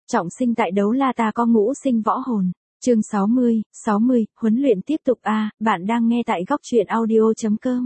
trọng sinh tại đấu la ta có ngũ sinh võ hồn. Chương 60, huấn luyện tiếp tục a, bạn đang nghe tại góc truyện audio.com.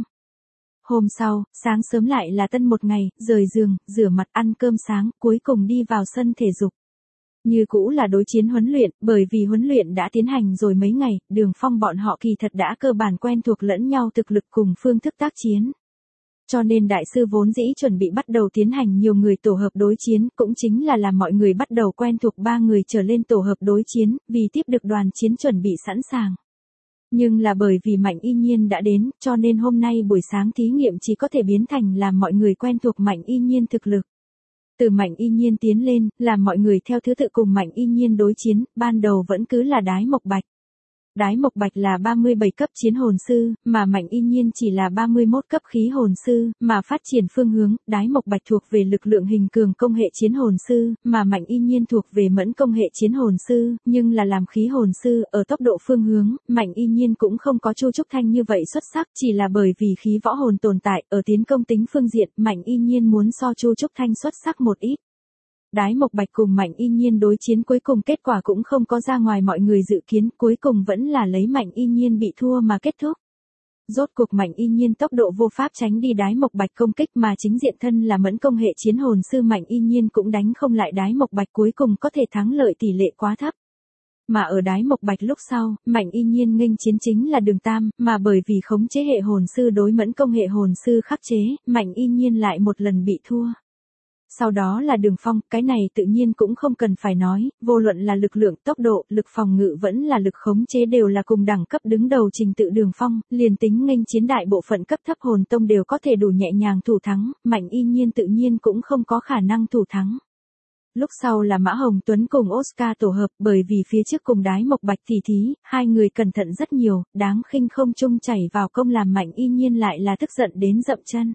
Hôm sau, sáng sớm lại là tân một ngày, rời giường, rửa mặt ăn cơm sáng, cuối cùng đi vào sân thể dục. Như cũ là đối chiến huấn luyện, bởi vì huấn luyện đã tiến hành rồi mấy ngày, Đường Phong bọn họ kỳ thật đã cơ bản quen thuộc lẫn nhau thực lực cùng phương thức tác chiến. Cho nên đại sư vốn dĩ chuẩn bị bắt đầu tiến hành nhiều người tổ hợp đối chiến, cũng chính là làm mọi người bắt đầu quen thuộc 3 người trở lên tổ hợp đối chiến, vì tiếp được đoàn chiến chuẩn bị sẵn sàng. Nhưng là bởi vì Mạnh Y Nhiên đã đến, cho nên hôm nay buổi sáng thí nghiệm chỉ có thể biến thành làm mọi người quen thuộc Mạnh Y Nhiên thực lực. Từ Mạnh Y Nhiên tiến lên, làm mọi người theo thứ tự cùng Mạnh Y Nhiên đối chiến, ban đầu vẫn cứ là Đái Mộc Bạch. Đái Mộc Bạch là 37 cấp chiến hồn sư, mà Mạnh Y Nhiên chỉ là 31 cấp khí hồn sư, mà phát triển phương hướng, Đái Mộc Bạch thuộc về lực lượng hình cường công hệ chiến hồn sư, mà Mạnh Y Nhiên thuộc về mẫn công hệ chiến hồn sư, nhưng là làm khí hồn sư, ở tốc độ phương hướng, Mạnh Y Nhiên cũng không có Chu Trúc Thanh như vậy xuất sắc, chỉ là bởi vì khí võ hồn tồn tại, ở tiến công tính phương diện, Mạnh Y Nhiên muốn so Chu Trúc Thanh xuất sắc một ít. Đái Mộc Bạch cùng Mạnh Y Nhiên đối chiến cuối cùng kết quả cũng không có ra ngoài mọi người dự kiến, cuối cùng vẫn là lấy Mạnh Y Nhiên bị thua mà kết thúc. Rốt cuộc Mạnh Y Nhiên tốc độ vô pháp tránh đi Đái Mộc Bạch công kích mà chính diện thân là mẫn công hệ chiến hồn sư Mạnh Y Nhiên cũng đánh không lại Đái Mộc Bạch, cuối cùng có thể thắng lợi tỷ lệ quá thấp. Mà ở Đái Mộc Bạch lúc sau, Mạnh Y Nhiên nghênh chiến chính là Đường Tam, mà bởi vì khống chế hệ hồn sư đối mẫn công hệ hồn sư khắc chế, Mạnh Y Nhiên lại một lần bị thua. Sau đó là Đường Phong, cái này tự nhiên cũng không cần phải nói, vô luận là lực lượng, tốc độ, lực phòng ngự vẫn là lực khống chế đều là cùng đẳng cấp đứng đầu trình tự Đường Phong, liền tính nghênh chiến đại bộ phận cấp thấp hồn tông đều có thể đủ nhẹ nhàng thủ thắng, Mạnh Y Nhiên tự nhiên cũng không có khả năng thủ thắng. Lúc sau là Mã Hồng Tuấn cùng Oscar tổ hợp, bởi vì phía trước cùng Đái Mộc Bạch tỉ thí, hai người cẩn thận rất nhiều, đáng khinh không chung chảy vào công làm Mạnh Y Nhiên lại là tức giận đến dậm chân.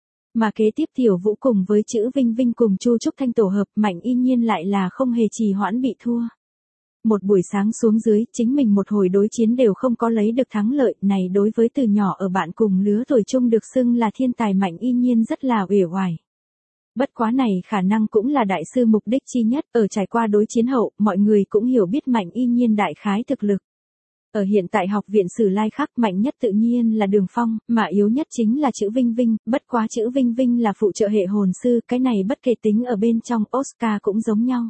Mà kế tiếp Tiểu Vũ cùng với chữ Vinh Vinh cùng Chu Trúc Thanh tổ hợp, Mạnh Y Nhiên lại là không hề trì hoãn bị thua. Một buổi sáng xuống dưới, chính mình một hồi đối chiến đều không có lấy được thắng lợi, này đối với từ nhỏ ở bạn cùng lứa tuổi chung được xưng là thiên tài Mạnh Y Nhiên rất là uể oải. Bất quá này khả năng cũng là đại sư mục đích chi nhất, ở trải qua đối chiến hậu, mọi người cũng hiểu biết Mạnh Y Nhiên đại khái thực lực. Ở hiện tại học viện Sử Lai Khắc, mạnh nhất tự nhiên là Đường Phong, mà yếu nhất chính là chữ Vinh Vinh, bất quá chữ Vinh Vinh là phụ trợ hệ hồn sư, cái này bất kể tính ở bên trong Oscar cũng giống nhau.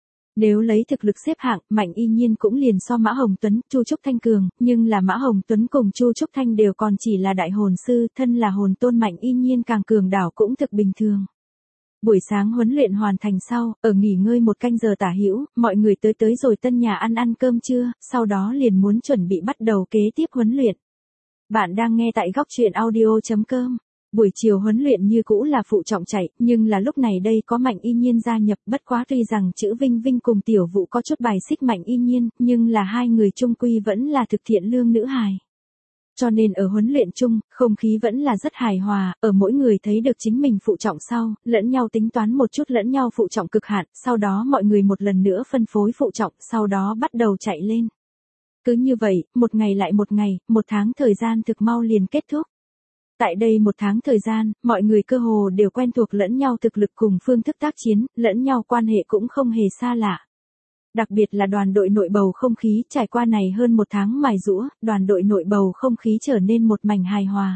Nếu lấy thực lực xếp hạng, Mạnh Y Nhiên cũng liền so Mã Hồng Tuấn, Chu Trúc Thanh cường, nhưng là Mã Hồng Tuấn cùng Chu Trúc Thanh đều còn chỉ là đại hồn sư, thân là hồn tôn Mạnh Y Nhiên càng cường đảo cũng thực bình thường. Buổi sáng huấn luyện hoàn thành sau, ở nghỉ ngơi một canh giờ tả hữu, mọi người tới rồi tân nhà ăn cơm trưa, sau đó liền muốn chuẩn bị bắt đầu kế tiếp huấn luyện. Bạn đang nghe tại góc truyện audio.com. Buổi chiều huấn luyện như cũ là phụ trọng chạy, nhưng là lúc này đây có Mạnh Y Nhiên gia nhập, bất quá tuy rằng chữ Vinh Vinh cùng Tiểu Vũ có chút bài xích Mạnh Y Nhiên, nhưng là hai người chung quy vẫn là thực thiện lương nữ hài. Cho nên ở huấn luyện chung, không khí vẫn là rất hài hòa, ở mỗi người thấy được chính mình phụ trọng sau, lẫn nhau tính toán một chút lẫn nhau phụ trọng cực hạn, sau đó mọi người một lần nữa phân phối phụ trọng, sau đó bắt đầu chạy lên. Cứ như vậy, một ngày lại một ngày, một tháng thời gian thực mau liền kết thúc. Tại đây một tháng thời gian, mọi người cơ hồ đều quen thuộc lẫn nhau thực lực cùng phương thức tác chiến, lẫn nhau quan hệ cũng không hề xa lạ. Đặc biệt là đoàn đội nội bầu không khí, trải qua này hơn một tháng mài giũa, đoàn đội nội bầu không khí trở nên một mảnh hài hòa.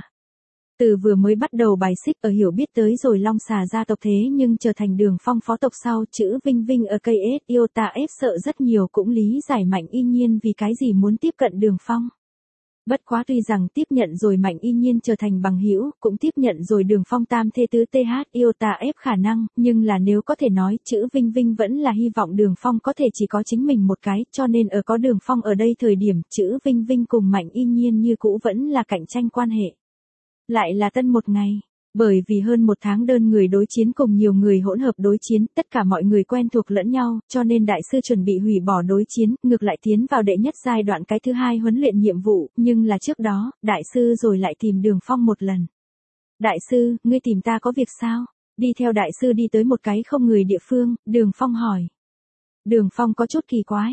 Từ vừa mới bắt đầu bài xích ở hiểu biết tới rồi Long Xà gia tộc thế nhưng trở thành Đường Phong phó tộc sau, chữ Vinh Vinh ở cây S Iota F sợ rất nhiều cũng lý giải Mạnh Y Nhiên vì cái gì muốn tiếp cận Đường Phong. Bất quá tuy rằng tiếp nhận rồi Mạnh Y Nhiên trở thành bằng hữu, cũng tiếp nhận rồi Đường Phong tam thê tứ TH Iota F khả năng, nhưng là nếu có thể nói, chữ Vinh Vinh vẫn là hy vọng Đường Phong có thể chỉ có chính mình một cái, cho nên ở có Đường Phong ở đây thời điểm, chữ Vinh Vinh cùng Mạnh Y Nhiên như cũ vẫn là cạnh tranh quan hệ. Lại là tân một ngày. Bởi vì hơn một tháng đơn người đối chiến cùng nhiều người hỗn hợp đối chiến, tất cả mọi người quen thuộc lẫn nhau, cho nên đại sư chuẩn bị hủy bỏ đối chiến, ngược lại tiến vào đệ nhất giai đoạn cái thứ hai huấn luyện nhiệm vụ, nhưng là trước đó, đại sư rồi lại tìm Đường Phong một lần. Đại sư, ngươi tìm ta có việc sao? Đi theo đại sư đi tới một cái không người địa phương, Đường Phong hỏi. Đường Phong có chút kỳ quái.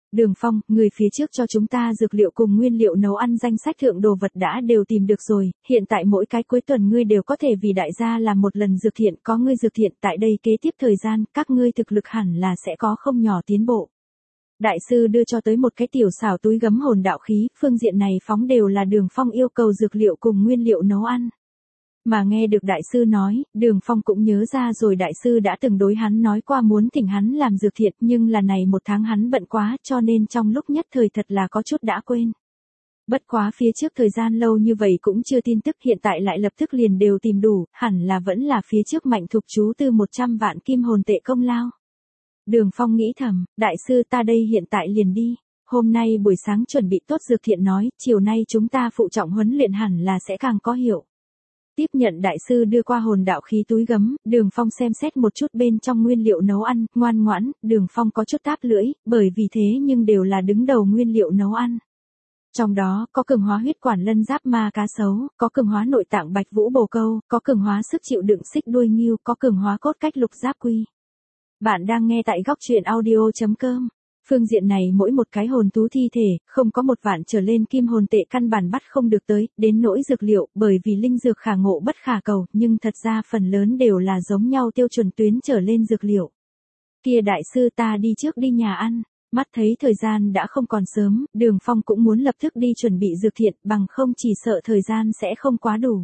Đường Phong, người phía trước cho chúng ta dược liệu cùng nguyên liệu nấu ăn danh sách thượng đồ vật đã đều tìm được rồi, hiện tại mỗi cái cuối tuần ngươi đều có thể vì đại gia làm một lần dược thiện, có ngươi dược thiện tại đây kế tiếp thời gian, các ngươi thực lực hẳn là sẽ có không nhỏ tiến bộ. Đại sư đưa cho tới một cái tiểu xảo túi gấm hồn đạo khí, phương diện này phóng đều là Đường Phong yêu cầu dược liệu cùng nguyên liệu nấu ăn. Mà nghe được đại sư nói, Đường Phong cũng nhớ ra rồi đại sư đã từng đối hắn nói qua muốn thỉnh hắn làm dược thiện, nhưng là này một tháng hắn bận quá cho nên trong lúc nhất thời thật là có chút đã quên. Bất quá phía trước thời gian lâu như vậy cũng chưa tin tức, hiện tại lại lập tức liền đều tìm đủ, hẳn là vẫn là phía trước Mạnh Thục chú tư 100 vạn kim hồn tệ công lao. Đường Phong nghĩ thầm, đại sư ta đây hiện tại liền đi. Hôm nay buổi sáng chuẩn bị tốt dược thiện nói, chiều nay chúng ta phụ trọng huấn luyện hẳn là sẽ càng có hiệu. Tiếp nhận đại sư đưa qua hồn đạo khí túi gấm, Đường Phong xem xét một chút bên trong nguyên liệu nấu ăn, ngoan ngoãn, Đường Phong có chút táp lưỡi, bởi vì thế nhưng đều là đứng đầu nguyên liệu nấu ăn. Trong đó, có cường hóa huyết quản lân giáp ma cá sấu, có cường hóa nội tạng bạch vũ bồ câu, có cường hóa sức chịu đựng xích đuôi nghêu, có cường hóa cốt cách lục giáp quy. Bạn đang nghe tại góc truyện audio.com. Phương diện này mỗi một cái hồn thú thi thể, không có 1 vạn trở lên kim hồn tệ căn bản bắt không được tới, đến nỗi dược liệu, bởi vì linh dược khả ngộ bất khả cầu, nhưng thật ra phần lớn đều là giống nhau tiêu chuẩn tuyến trở lên dược liệu. Kia đại sư ta đi trước đi nhà ăn, mắt thấy thời gian đã không còn sớm, Đường Phong cũng muốn lập tức đi chuẩn bị dược thiện, bằng không chỉ sợ thời gian sẽ không quá đủ.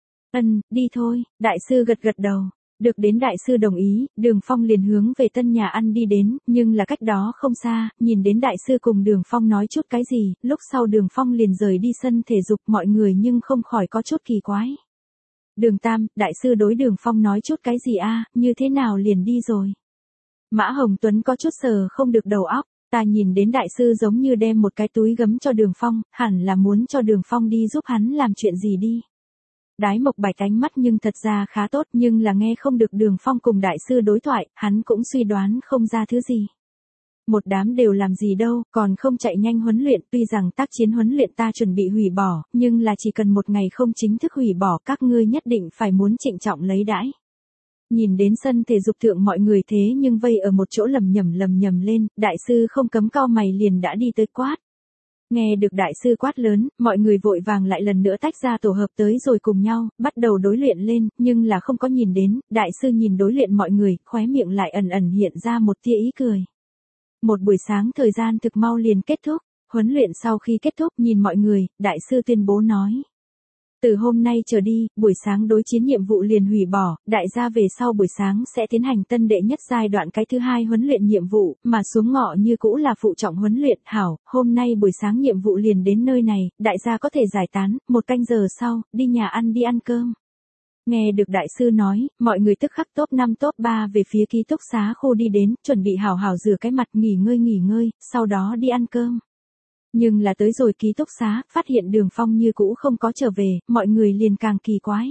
Đi thôi, đại sư gật gật đầu. Được đến đại sư đồng ý, Đường Phong liền hướng về tân nhà ăn đi đến, nhưng là cách đó không xa, nhìn đến đại sư cùng Đường Phong nói chút cái gì, lúc sau Đường Phong liền rời đi sân thể dục, mọi người nhưng không khỏi có chút kỳ quái. Đường Tam, đại sư đối Đường Phong nói chút cái gì như thế nào liền đi rồi. Mã Hồng Tuấn có chút sờ không được đầu óc, ta nhìn đến đại sư giống như đem một cái túi gấm cho Đường Phong, hẳn là muốn cho Đường Phong đi giúp hắn làm chuyện gì đi. Đái Mộc Bạch ánh mắt nhưng thật ra khá tốt, nhưng là nghe không được Đường Phong cùng đại sư đối thoại, hắn cũng suy đoán không ra thứ gì. Một đám đều làm gì đâu, còn không chạy nhanh huấn luyện, tuy rằng tác chiến huấn luyện ta chuẩn bị hủy bỏ, nhưng là chỉ cần một ngày không chính thức hủy bỏ, các ngươi nhất định phải muốn trịnh trọng lấy đãi. Nhìn đến sân thể dục thượng mọi người thế nhưng vây ở một chỗ lầm nhầm lên, đại sư không cấm cau mày liền đã đi tới quát. Nghe được đại sư quát lớn, mọi người vội vàng lại lần nữa tách ra tổ hợp tới rồi cùng nhau, bắt đầu đối luyện lên, nhưng là không có nhìn đến, đại sư nhìn đối luyện mọi người, khóe miệng lại ẩn ẩn hiện ra một tia ý cười. Một buổi sáng thời gian thực mau liền kết thúc, huấn luyện sau khi kết thúc nhìn mọi người, đại sư tuyên bố nói. Từ hôm nay trở đi, buổi sáng đối chiến nhiệm vụ liền hủy bỏ, đại gia về sau buổi sáng sẽ tiến hành tân đệ nhất giai đoạn cái thứ 2 huấn luyện nhiệm vụ, mà xuống ngọ như cũ là phụ trọng huấn luyện. Hảo, hôm nay buổi sáng nhiệm vụ liền đến nơi này, đại gia có thể giải tán, 1 canh giờ sau, đi nhà ăn đi ăn cơm. Nghe được đại sư nói, mọi người tức khắc top 5 top 3 về phía ký túc xá khu đi đến, chuẩn bị hào hào rửa cái mặt nghỉ ngơi, sau đó đi ăn cơm. Nhưng là tới rồi ký túc xá, phát hiện Đường Phong như cũ không có trở về, mọi người liền càng kỳ quái.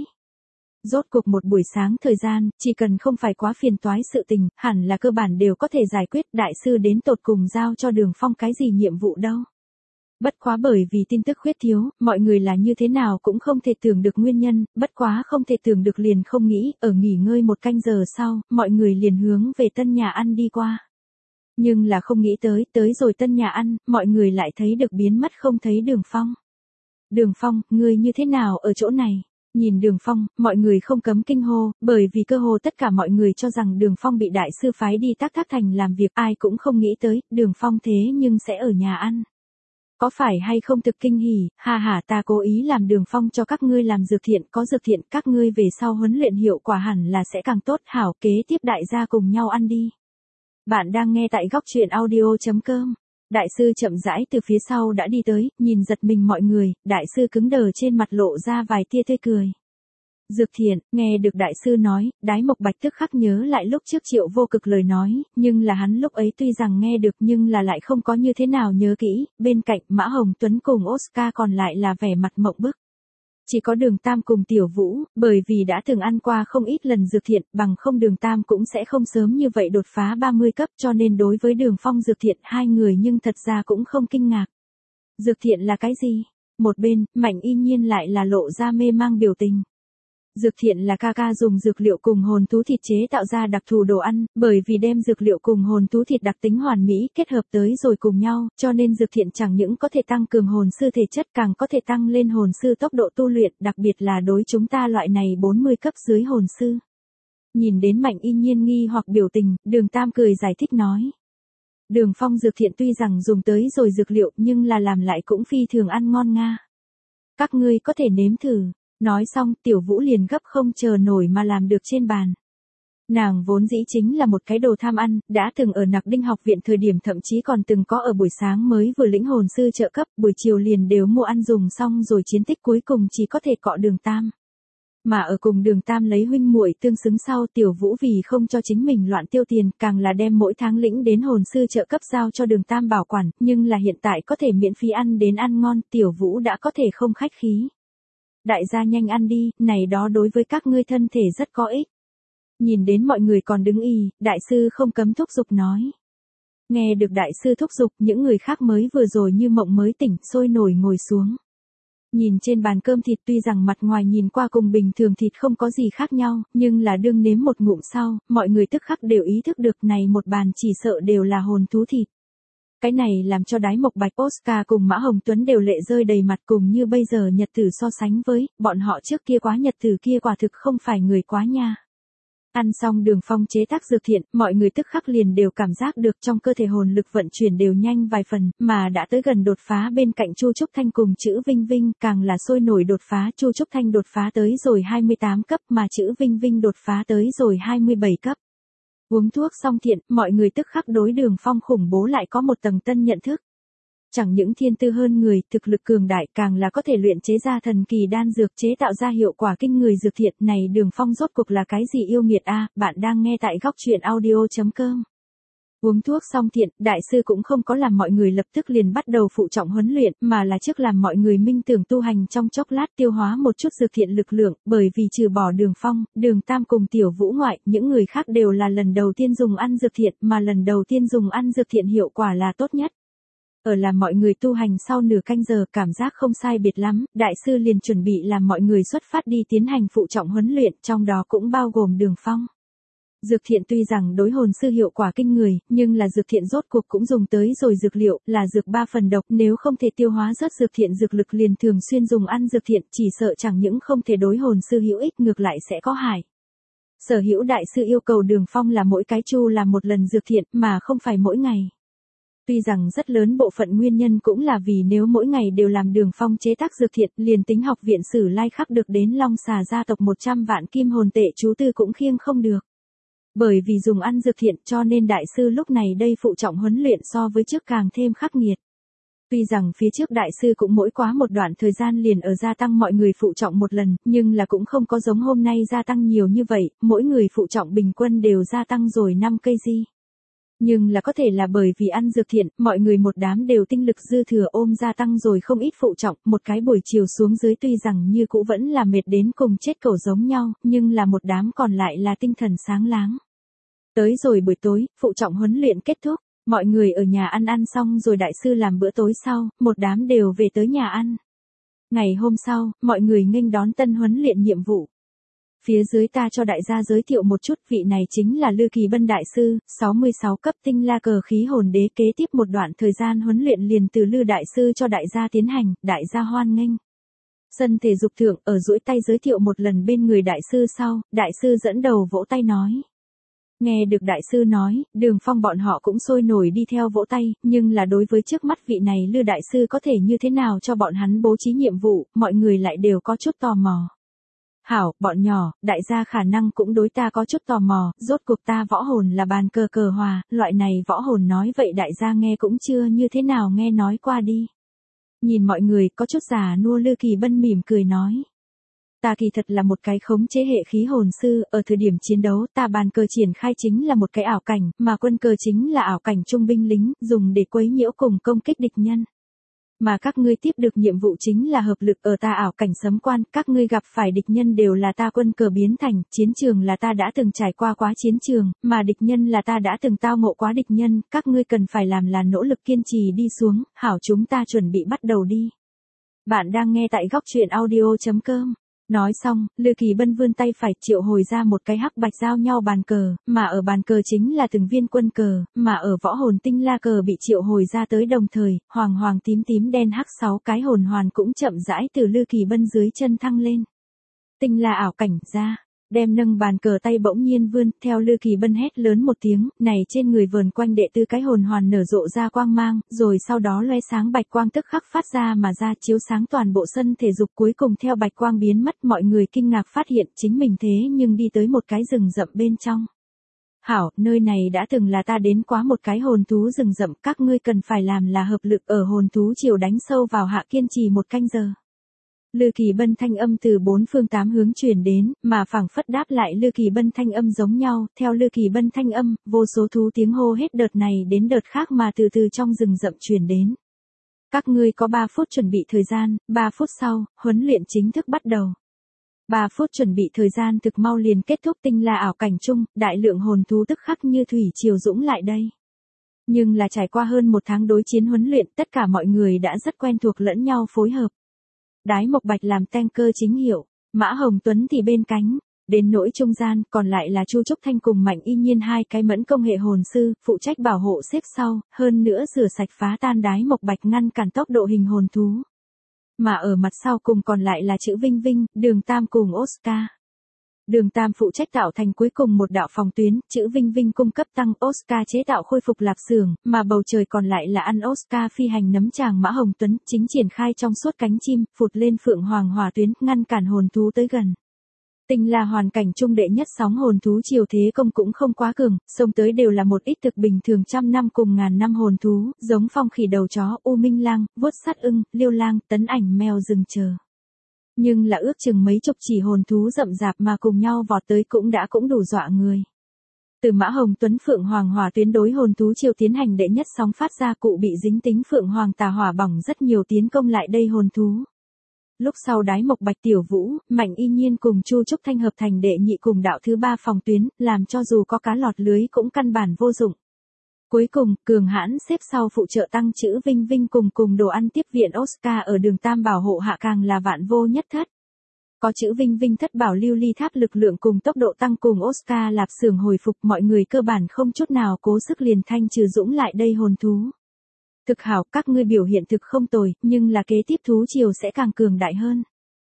Rốt cuộc một buổi sáng thời gian, chỉ cần không phải quá phiền toái sự tình, hẳn là cơ bản đều có thể giải quyết, đại sư đến tột cùng giao cho Đường Phong cái gì nhiệm vụ đâu. Bất quá bởi vì tin tức khuyết thiếu, mọi người là như thế nào cũng không thể tưởng được nguyên nhân, bất quá không thể tưởng được liền không nghĩ, ở nghỉ ngơi 1 canh giờ sau, mọi người liền hướng về tân nhà ăn đi qua. Nhưng là không nghĩ tới rồi tân nhà ăn, mọi người lại thấy được biến mất không thấy Đường Phong. Đường Phong, ngươi như thế nào ở chỗ này? Nhìn Đường Phong, mọi người không cấm kinh hô, bởi vì cơ hồ tất cả mọi người cho rằng Đường Phong bị đại sư phái đi Tác Thác Thành làm việc, ai cũng không nghĩ tới, Đường Phong thế nhưng sẽ ở nhà ăn. Có phải hay không thực kinh hỉ, ta cố ý làm Đường Phong cho các ngươi làm dược thiện, có dược thiện, các ngươi về sau huấn luyện hiệu quả hẳn là sẽ càng tốt, hảo, kế tiếp đại gia cùng nhau ăn đi. Bạn đang nghe tại góc truyện audio.com. Đại sư chậm rãi từ phía sau đã đi tới, nhìn giật mình mọi người, đại sư cứng đờ trên mặt lộ ra vài tia tươi cười. Dược thiện, nghe được đại sư nói, Đái Mộc Bạch tức khắc nhớ lại lúc trước Triệu Vô Cực lời nói, nhưng là hắn lúc ấy tuy rằng nghe được nhưng là lại không có như thế nào nhớ kỹ, bên cạnh Mã Hồng Tuấn cùng Oscar còn lại là vẻ mặt mộng bức. Chỉ có Đường Tam cùng Tiểu Vũ, bởi vì đã từng ăn qua không ít lần dược thiện, bằng không Đường Tam cũng sẽ không sớm như vậy đột phá 30 cấp, cho nên đối với Đường Phong dược thiện hai người nhưng thật ra cũng không kinh ngạc. Dược thiện là cái gì? Một bên, Mạnh Y Nhiên lại là lộ ra mê mang biểu tình. Dược Thiện là ca ca dùng dược liệu cùng hồn thú thịt chế tạo ra đặc thù đồ ăn, bởi vì đem dược liệu cùng hồn thú thịt đặc tính hoàn mỹ kết hợp tới rồi cùng nhau, cho nên Dược Thiện chẳng những có thể tăng cường hồn sư thể chất càng có thể tăng lên hồn sư tốc độ tu luyện, đặc biệt là đối chúng ta loại này 40 cấp dưới hồn sư. Nhìn đến Mạnh Y Nhiên nghi hoặc biểu tình, Đường Tam cười giải thích nói. Đường Phong Dược Thiện tuy rằng dùng tới rồi dược liệu nhưng là làm lại cũng phi thường ăn ngon nga. Các ngươi có thể nếm thử. Nói xong Tiểu Vũ liền gấp không chờ nổi mà làm được trên bàn. Nàng vốn dĩ chính là một cái đồ tham ăn, đã từng ở Nặc Đinh học viện thời điểm thậm chí còn từng có ở buổi sáng mới vừa lĩnh hồn sư trợ cấp, buổi chiều liền đều mua ăn dùng xong rồi chiến tích cuối cùng chỉ có thể cọ Đường Tam. Mà ở cùng Đường Tam lấy huynh muội tương xứng sau Tiểu Vũ vì không cho chính mình loạn tiêu tiền, càng là đem mỗi tháng lĩnh đến hồn sư trợ cấp giao cho Đường Tam bảo quản, nhưng là hiện tại có thể miễn phí ăn đến ăn ngon, Tiểu Vũ đã có thể không khách khí. Đại gia nhanh ăn đi, này đó đối với các ngươi thân thể rất có ích. Nhìn đến mọi người còn đứng ì, đại sư không cấm thúc giục nói. Nghe được đại sư thúc giục, những người khác mới vừa rồi như mộng mới tỉnh, sôi nổi ngồi xuống. Nhìn trên bàn cơm thịt tuy rằng mặt ngoài nhìn qua cùng bình thường thịt không có gì khác nhau, nhưng là đương nếm một ngụm sau, mọi người tức khắc đều ý thức được này một bàn chỉ sợ đều là hồn thú thịt. Cái này làm cho Đái Mộc Bạch, Oscar cùng Mã Hồng Tuấn đều lệ rơi đầy mặt, cùng như bây giờ nhật tử so sánh với, bọn họ trước kia quá nhật tử kia quả thực không phải người quá nha. Ăn xong Đường Phong chế tác dược thiện, mọi người tức khắc liền đều cảm giác được trong cơ thể hồn lực vận chuyển đều nhanh vài phần, mà đã tới gần đột phá bên cạnh Chu Trúc Thanh cùng chữ Vinh Vinh, càng là sôi nổi đột phá, Chu Trúc Thanh đột phá tới rồi 28 cấp mà chữ Vinh Vinh đột phá tới rồi 27 cấp. Uống thuốc xong thiện, mọi người tức khắc đối Đường Phong khủng bố lại có một tầng tân nhận thức. Chẳng những thiên tư hơn người, thực lực cường đại, càng là có thể luyện chế ra thần kỳ đan dược, chế tạo ra hiệu quả kinh người dược thiện. Này Đường Phong rốt cuộc là cái gì yêu nghiệt a? Bạn đang nghe tại góc truyện audio.com. Uống thuốc xong thiện, đại sư cũng không có làm mọi người lập tức liền bắt đầu phụ trọng huấn luyện, mà là trước làm mọi người minh tưởng tu hành trong chốc lát tiêu hóa một chút dược thiện lực lượng, bởi vì trừ bỏ Đường Phong, Đường Tam cùng Tiểu Vũ ngoại, những người khác đều là lần đầu tiên dùng ăn dược thiện, mà lần đầu tiên dùng ăn dược thiện hiệu quả là tốt nhất. Ở làm mọi người tu hành sau nửa canh giờ cảm giác không sai biệt lắm, đại sư liền chuẩn bị làm mọi người xuất phát đi tiến hành phụ trọng huấn luyện, trong đó cũng bao gồm Đường Phong. Dược thiện tuy rằng đối hồn sư hiệu quả kinh người, nhưng là dược thiện rốt cuộc cũng dùng tới rồi dược liệu, là dược 3 phần độc, nếu không thể tiêu hóa rớt dược thiện dược lực liền thường xuyên dùng ăn dược thiện, chỉ sợ chẳng những không thể đối hồn sư hữu ích ngược lại sẽ có hại. Sở hữu đại sư yêu cầu Đường Phong là mỗi cái chu làm một lần dược thiện, mà không phải mỗi ngày. Tuy rằng rất lớn bộ phận nguyên nhân cũng là vì nếu mỗi ngày đều làm Đường Phong chế tác dược thiện, liền tính học viện Sử Lai khắc được đến Long Xà gia tộc 100 vạn kim hồn tệ chú tư cũng khiêng không được. Bởi vì dùng ăn dược thiện cho nên đại sư lúc này đây phụ trọng huấn luyện so với trước càng thêm khắc nghiệt. Tuy rằng phía trước đại sư cũng mỗi quá một đoạn thời gian liền ở gia tăng mọi người phụ trọng một lần, nhưng là cũng không có giống hôm nay gia tăng nhiều như vậy, mỗi người phụ trọng bình quân đều gia tăng rồi 5 kg. Nhưng là có thể là bởi vì ăn dược thiện, mọi người một đám đều tinh lực dư thừa ôm gia tăng rồi không ít phụ trọng, một cái buổi chiều xuống dưới tuy rằng như cũ vẫn là mệt đến cùng chết cẩu giống nhau, nhưng là một đám còn lại là tinh thần sáng láng. Tới rồi buổi tối, phụ trọng huấn luyện kết thúc, mọi người ở nhà ăn xong rồi đại sư làm bữa tối sau, một đám đều về tới nhà ăn. Ngày hôm sau, mọi người nghênh đón tân huấn luyện nhiệm vụ. Phía dưới ta cho đại gia giới thiệu một chút, vị này chính là Lư Kỳ Bân đại sư, 66 cấp tinh la cờ khí hồn đế, kế tiếp một đoạn thời gian huấn luyện liền từ Lư đại sư cho đại gia tiến hành, đại gia hoan nghênh. Sân thể dục thượng ở duỗi tay giới thiệu một lần bên người đại sư sau, đại sư dẫn đầu vỗ tay nói. Nghe được đại sư nói, Đường Phong bọn họ cũng sôi nổi đi theo vỗ tay, nhưng là đối với trước mắt vị này Lư đại sư có thể như thế nào cho bọn hắn bố trí nhiệm vụ, mọi người lại đều có chút tò mò. Hảo, bọn nhỏ, đại gia khả năng cũng đối ta có chút tò mò, rốt cuộc ta võ hồn là bàn cờ cờ hòa, loại này võ hồn nói vậy đại gia nghe cũng chưa như thế nào nghe nói qua đi. Nhìn mọi người có chút già nua, Lư Kỳ Bân mỉm cười nói. Ta kỳ thật là một cái khống chế hệ khí hồn sư, ở thời điểm chiến đấu ta bàn cờ triển khai chính là một cái ảo cảnh, mà quân cờ chính là ảo cảnh trung binh lính, dùng để quấy nhiễu cùng công kích địch nhân. Mà các ngươi tiếp được nhiệm vụ chính là hợp lực ở ta ảo cảnh sấm quan, các ngươi gặp phải địch nhân đều là ta quân cờ biến thành, chiến trường là ta đã từng trải qua quá chiến trường, mà địch nhân là ta đã từng tao ngộ quá địch nhân, các ngươi cần phải làm là nỗ lực kiên trì đi xuống, hảo chúng ta chuẩn bị bắt đầu đi. Bạn đang nghe tại góc truyện audio.com. Nói xong, Lư Kỳ Bân vươn tay phải triệu hồi ra một cái hắc bạch giao nhau bàn cờ, mà ở bàn cờ chính là từng viên quân cờ, mà ở võ hồn tinh la cờ bị triệu hồi ra tới đồng thời, hoàng hoàng tím tím đen hắc 6 cái hồn hoàn cũng chậm rãi từ Lư Kỳ Bân dưới chân thăng lên. Tinh la ảo cảnh ra, đem nâng bàn cờ tay bỗng nhiên vươn, theo Lư Kỳ Bân hét lớn một tiếng, này trên người vờn quanh đệ tư cái hồn hoàn nở rộ ra quang mang, rồi sau đó loe sáng bạch quang tức khắc phát ra mà ra chiếu sáng toàn bộ sân thể dục, cuối cùng theo bạch quang biến mất mọi người kinh ngạc phát hiện chính mình thế nhưng đi tới một cái rừng rậm bên trong. Hảo, nơi này đã từng là ta đến quá một cái hồn thú rừng rậm, các ngươi cần phải làm là hợp lực ở hồn thú triều đánh sâu vào hạ kiên trì 1 canh giờ. Lư Kỳ Bân thanh âm từ 4 phương 8 hướng truyền đến, mà phảng phất đáp lại Lư Kỳ Bân thanh âm giống nhau, theo Lư Kỳ Bân thanh âm, vô số thú tiếng hô hết đợt này đến đợt khác mà từ từ trong rừng rậm truyền đến. Các ngươi có 3 phút chuẩn bị thời gian, 3 phút sau, huấn luyện chính thức bắt đầu. 3 phút chuẩn bị thời gian thực mau liền kết thúc, tinh la ảo cảnh chung, đại lượng hồn thú tức khắc như thủy triều dũng lại đây. Nhưng là trải qua hơn 1 tháng đối chiến huấn luyện, tất cả mọi người đã rất quen thuộc lẫn nhau phối hợp. Đái Mộc Bạch làm tanker chính hiệu, Mã Hồng Tuấn thì bên cánh, đến nỗi trung gian, còn lại là Chu Trúc Thanh cùng Mạnh Y Nhiên 2 cái mẫn công hệ hồn sư, phụ trách bảo hộ xếp sau, hơn nữa rửa sạch phá tan Đái Mộc Bạch ngăn cản tốc độ hình hồn thú. Mà ở mặt sau cùng còn lại là chữ Vinh Vinh, Đường Tam cùng Oscar. Đường Tam phụ trách tạo thành cuối cùng một đạo phòng tuyến, chữ Vinh Vinh cung cấp tăng, Oscar chế tạo khôi phục lạp xưởng, mà bầu trời còn lại là ăn Oscar phi hành nấm tràng Mã Hồng Tuấn, chính triển khai trong suốt cánh chim, phụt lên phượng hoàng hỏa tuyến, ngăn cản hồn thú tới gần. Tinh la hoàn cảnh trung đệ nhất sóng hồn thú triều thế công cũng không quá cường, xông tới đều là một ít thực bình thường trăm năm cùng ngàn năm hồn thú, giống phong khỉ đầu chó, u minh lang, vuốt sắt ưng, liêu lang, tấn ảnh mèo rừng chờ. Nhưng là ước chừng mấy chục chỉ hồn thú rậm rạp mà cùng nhau vọt tới cũng đủ dọa người. Từ Mã Hồng Tuấn phượng hoàng hỏa tuyến đối hồn thú triều tiến hành đệ nhất sóng phát ra cụ bị dính tính phượng hoàng tà hỏa bỏng rất nhiều tiến công lại đây hồn thú. Lúc sau Đái Mộc Bạch Tiểu Vũ, Mạnh Y Nhiên cùng Chu Trúc Thanh hợp thành đệ nhị cùng đạo thứ 3 phòng tuyến, làm cho dù có cá lọt lưới cũng căn bản vô dụng. Cuối cùng, cường hãn xếp sau phụ trợ tăng chữ Vinh Vinh cùng đồ ăn tiếp viện Oscar ở Đường Tam bảo hộ hạ càng là vạn vô nhất thất. Có chữ Vinh Vinh thất bảo lưu ly tháp lực lượng cùng tốc độ tăng cùng Oscar lạp xưởng hồi phục, mọi người cơ bản không chút nào cố sức liền thanh trừ dũng lại đây hồn thú. Thực hảo, các ngươi biểu hiện thực không tồi, nhưng là kế tiếp thú triều sẽ càng cường đại hơn.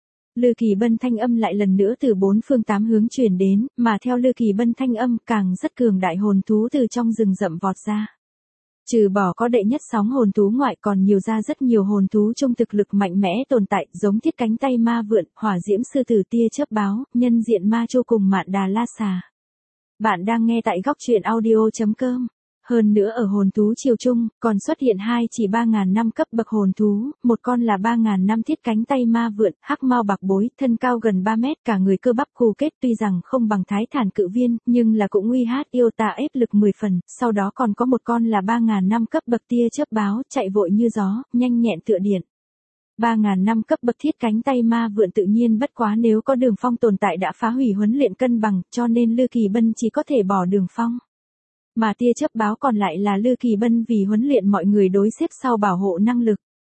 Lư Kỳ Bân thanh âm lại lần nữa từ 4 phương 8 hướng truyền đến, mà theo Lư Kỳ Bân thanh âm càng rất cường đại hồn thú từ trong rừng rậm vọt ra. Trừ bỏ có đệ nhất sóng hồn thú ngoại còn nhiều ra rất nhiều hồn thú trong thực lực mạnh mẽ tồn tại, giống thiết cánh tay ma vượn, hỏa diễm sư tử tia chớp báo, nhân diện ma châu cùng mạn đà la xà. Bạn đang nghe tại góc truyện audio.com. Hơn nữa ở hồn thú triều trung, còn xuất hiện 2 chỉ 3.000 năm cấp bậc hồn thú, một con là 3.000 năm thiết cánh tay ma vượn, hắc mao bạc bối, thân cao gần 3 mét, cả người cơ bắp cù kết tuy rằng không bằng thái thản cự viên, nhưng là cũng uy hát yêu tà ép lực 10 phần, sau đó còn có một con là 3.000 năm cấp bậc tia chớp báo, chạy vội như gió, nhanh nhẹn tựa điện. 3.000 năm cấp bậc thiết cánh tay ma vượn tự nhiên bất quá nếu có Đường Phong tồn tại đã phá hủy huấn luyện cân bằng, cho nên Lư Kỳ Bân chỉ có thể bỏ Đường Phong. Mà tia chớp báo còn lại là Lư Kỳ Bân vì huấn luyện mọi người đối xếp sau bảo hộ năng lực.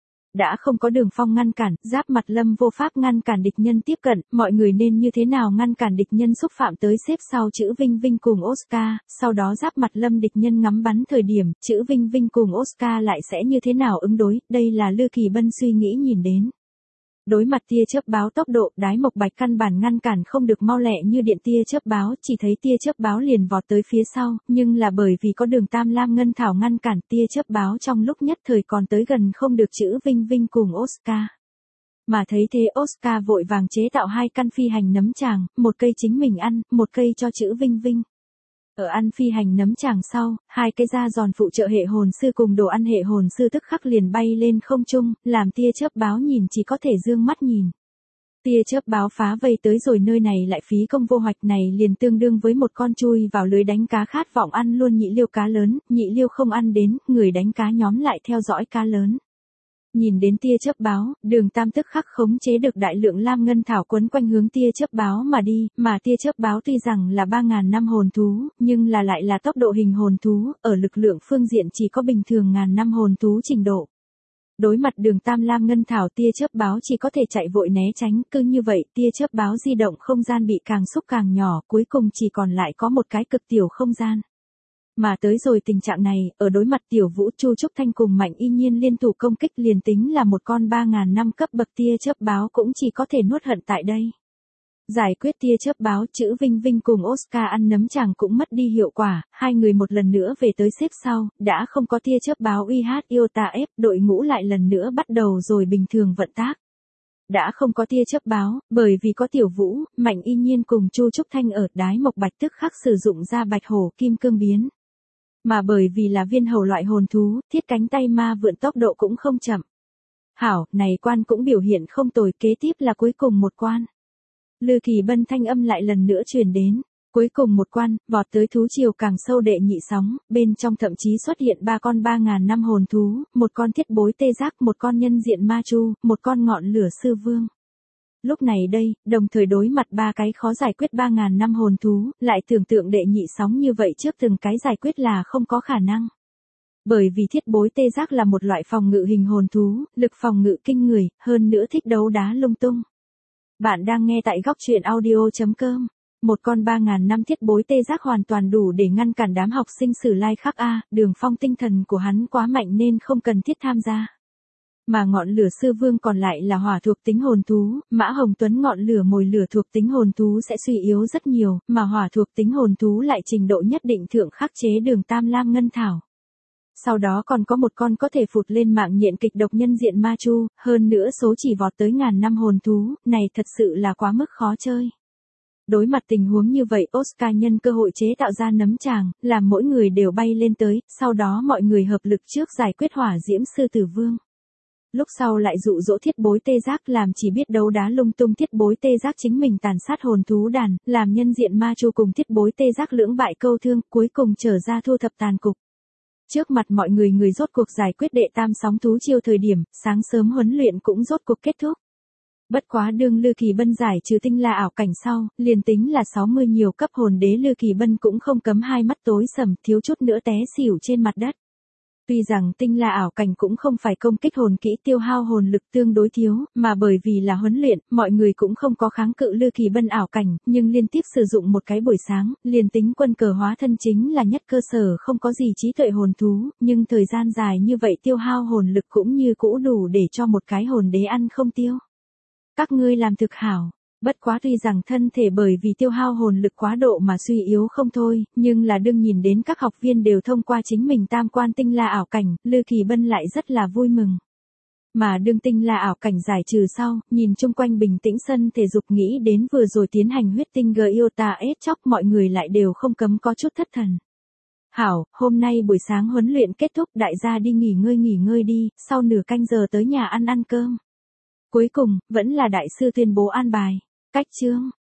Đã không có Đường Phong ngăn cản, giáp mặt Lâm vô pháp ngăn cản địch nhân tiếp cận, mọi người nên như thế nào ngăn cản địch nhân xúc phạm tới xếp sau chữ Vinh Vinh cùng Oscar, sau đó giáp mặt Lâm địch nhân ngắm bắn thời điểm, chữ Vinh Vinh cùng Oscar lại sẽ như thế nào ứng đối, đây là Lư Kỳ Bân suy nghĩ nhìn đến. Đối mặt tia chớp báo tốc độ, Đái Mộc Bạch căn bản ngăn cản không được mau lẹ như điện tia chớp báo, chỉ thấy tia chớp báo liền vọt tới phía sau, nhưng là bởi vì có Đường Tam Lam Ngân Thảo ngăn cản, tia chớp báo trong lúc nhất thời còn tới gần không được chữ Vinh Vinh cùng Oscar. Mà thấy thế Oscar vội vàng chế tạo 2 căn phi hành nấm tràng, một cây chính mình ăn, một cây cho chữ Vinh Vinh. Ở ăn phi hành nấm tràng sau, 2 cái da giòn phụ trợ hệ hồn sư cùng đồ ăn hệ hồn sư tức khắc liền bay lên không trung, làm tia chớp báo nhìn chỉ có thể dương mắt nhìn. Tia chớp báo phá vây tới rồi nơi này lại phí công vô hoạch này liền tương đương với một con chui vào lưới đánh cá khát vọng ăn luôn nhị liêu cá lớn, nhị liêu không ăn đến, người đánh cá nhóm lại theo dõi cá lớn. Nhìn đến tia chớp báo, Đường Tam tức khắc khống chế được đại lượng lam ngân thảo quấn quanh hướng tia chớp báo mà đi, mà tia chớp báo tuy rằng là 3.000 năm hồn thú, nhưng là lại là tốc độ hình hồn thú, ở lực lượng phương diện chỉ có bình thường ngàn năm hồn thú trình độ. Đối mặt đường Tam Lam Ngân Thảo, tia chớp báo chỉ có thể chạy vội né tránh, cứ như vậy tia chớp báo di động không gian bị càng xúc càng nhỏ, cuối cùng chỉ còn lại có một cái cực tiểu không gian. Mà tới rồi tình trạng này, ở đối mặt Tiểu Vũ, Chu Trúc Thanh cùng Mạnh Y Nhiên liên thủ công kích, liền tính là một con 3.000 năm cấp bậc tia chớp báo cũng chỉ có thể nuốt hận tại đây. Giải quyết tia chớp báo, chữ Vinh Vinh cùng Oscar ăn nấm chàng cũng mất đi hiệu quả, hai người một lần nữa về tới xếp sau, đã không có tia chớp báo UH Iota F, đội ngũ lại lần nữa bắt đầu rồi bình thường vận tác. Đã không có tia chớp báo, bởi vì có Tiểu Vũ, Mạnh Y Nhiên cùng Chu Trúc Thanh ở, Đái Mộc Bạch tức khắc sử dụng ra Bạch Hổ Kim Cương biến. Mà bởi vì là viên hầu loại hồn thú, thiết cánh tay ma vượn tốc độ cũng không chậm. Hảo, này quan cũng biểu hiện không tồi, kế tiếp là cuối cùng một quan. Lư Kỳ Bân thanh âm lại lần nữa truyền đến, cuối cùng một quan, vọt tới thú triều càng sâu đệ nhị sóng, bên trong thậm chí xuất hiện 3 con 3.000 năm hồn thú, một con thiết bối tê giác, một con nhân diện ma chu, một con ngọn lửa sư vương. Lúc này đây, đồng thời đối mặt 3 cái khó giải quyết 3.000 năm hồn thú, lại tưởng tượng đệ nhị sóng như vậy trước từng cái giải quyết là không có khả năng. Bởi vì thiết bối tê giác là một loại phòng ngự hình hồn thú, lực phòng ngự kinh người, hơn nữa thích đấu đá lung tung. Bạn đang nghe tại góc truyện audio.com. Một con 3.000 năm thiết bối tê giác hoàn toàn đủ để ngăn cản đám học sinh Sử Lai Khắc A, Đường Phong tinh thần của hắn quá mạnh nên không cần thiết tham gia. Mà ngọn lửa sư vương còn lại là hỏa thuộc tính hồn thú, Mã Hồng Tuấn ngọn lửa mồi lửa thuộc tính hồn thú sẽ suy yếu rất nhiều, mà hỏa thuộc tính hồn thú lại trình độ nhất định thượng khắc chế đường Tam Lam Ngân Thảo. Sau đó còn có một con có thể phụt lên mạng nhện kịch độc nhân diện ma chu, hơn nữa số chỉ vọt tới 1000 năm hồn thú, này thật sự là quá mức khó chơi. Đối mặt tình huống như vậy, Oscar nhân cơ hội chế tạo ra nấm chàng, làm mỗi người đều bay lên tới, sau đó mọi người hợp lực trước giải quyết hỏa diễm sư tử vương. Lúc sau lại dụ dỗ thiết bối tê giác làm chỉ biết đấu đá lung tung thiết bối tê giác chính mình tàn sát hồn thú đàn, làm nhân diện ma chu cùng thiết bối tê giác lưỡng bại câu thương, cuối cùng trở ra thu thập tàn cục. Trước mặt mọi người rốt cuộc giải quyết đệ tam sóng thú chiêu thời điểm, sáng sớm huấn luyện cũng rốt cuộc kết thúc. Bất quá đương Lư Kỳ Bân giải trừ tinh la ảo cảnh sau, liền tính là 60 nhiều cấp hồn đế Lư Kỳ Bân cũng không cấm hai mắt tối sầm, thiếu chút nữa té xỉu trên mặt đất. Tuy rằng tinh la ảo cảnh cũng không phải công kích hồn kỹ tiêu hao hồn lực tương đối thiếu, mà bởi vì là huấn luyện, mọi người cũng không có kháng cự Lư Kỳ Bân ảo cảnh, nhưng liên tiếp sử dụng một cái buổi sáng, liền tính quân cờ hóa thân chính là nhất cơ sở không có gì trí tuệ hồn thú, nhưng thời gian dài như vậy tiêu hao hồn lực cũng như cũ đủ để cho một cái hồn đế ăn không tiêu. Các ngươi làm thực hảo. Bất quá tuy rằng thân thể bởi vì tiêu hao hồn lực quá độ mà suy yếu không thôi, nhưng là đương nhìn đến các học viên đều thông qua chính mình tam quan tinh la ảo cảnh, Lư Kỳ Bân lại rất là vui mừng. Mà đương tinh la ảo cảnh giải trừ sau, nhìn chung quanh bình tĩnh sân thể dục nghĩ đến vừa rồi tiến hành huyết tinh Iota S chóc mọi người lại đều không cấm có chút thất thần. Hảo, hôm nay buổi sáng huấn luyện kết thúc đại gia đi nghỉ ngơi đi, sau nửa canh giờ tới nhà ăn cơm. Cuối cùng, vẫn là đại sư tuyên bố an bài. Cách chương